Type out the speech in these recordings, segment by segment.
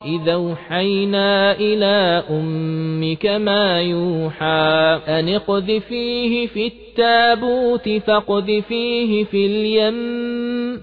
إذا أوحينا إلى أمك ما يوحى أن اقذفيه في التابوت فاقذفيه في اليم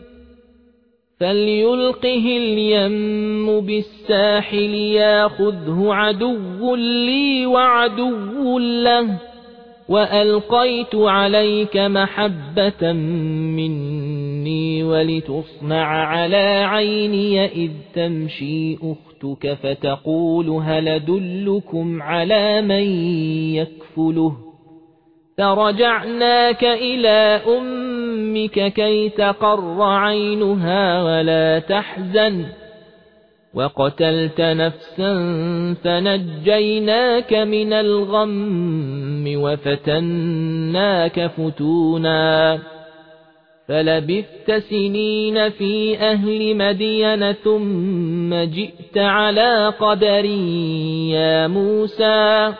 فليلقه اليم بالساحل ياخذه عدو لي وعدو له وألقيت عليك محبة مني ولتصنع على عيني إذ تمشي أختك فتقول هل أدلكم على من يكفله فرجعناك إلى أمك كي تقر عينها ولا تحزن وقتلت نفسا فنجيناك من الغم وفتناك فتونا فلبثت سنين في أهل مدين ثم جئت على قدري يا موسى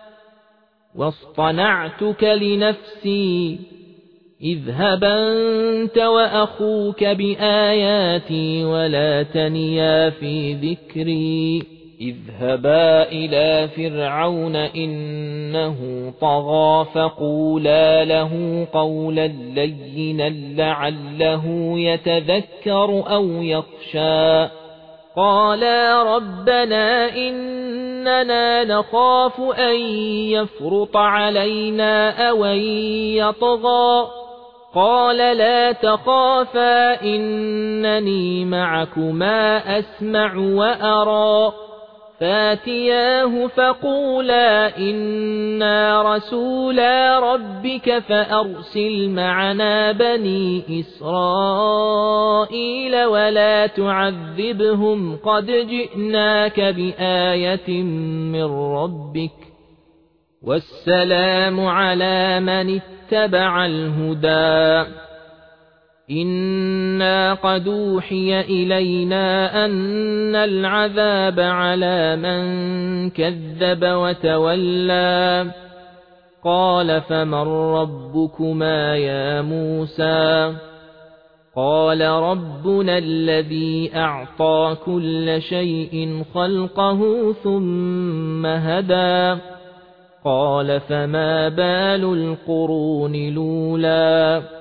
واصطنعتك لنفسي اذهب أنت وأخوك بآياتي ولا تنيا في ذكري اذهبا إلى فرعون إنه طغى فقولا له قولا لينا لعله يتذكر أو يخشى قالا ربنا إننا نخاف أن يفرط علينا أو أن يطغى قال لا تخافا إنني معكما أسمع وأرى فاتياه فقولا إنا رسولا ربك فأرسل معنا بني إسرائيل ولا تعذبهم قد جئناك بآية من ربك والسلام على من اتبع الهدى إنا قد أوحي إلينا أن العذاب على من كذب وتولى قال فمن ربكما يا موسى قال ربنا الذي أعطى كل شيء خلقه ثم هدى قال فما بال القرون الأولى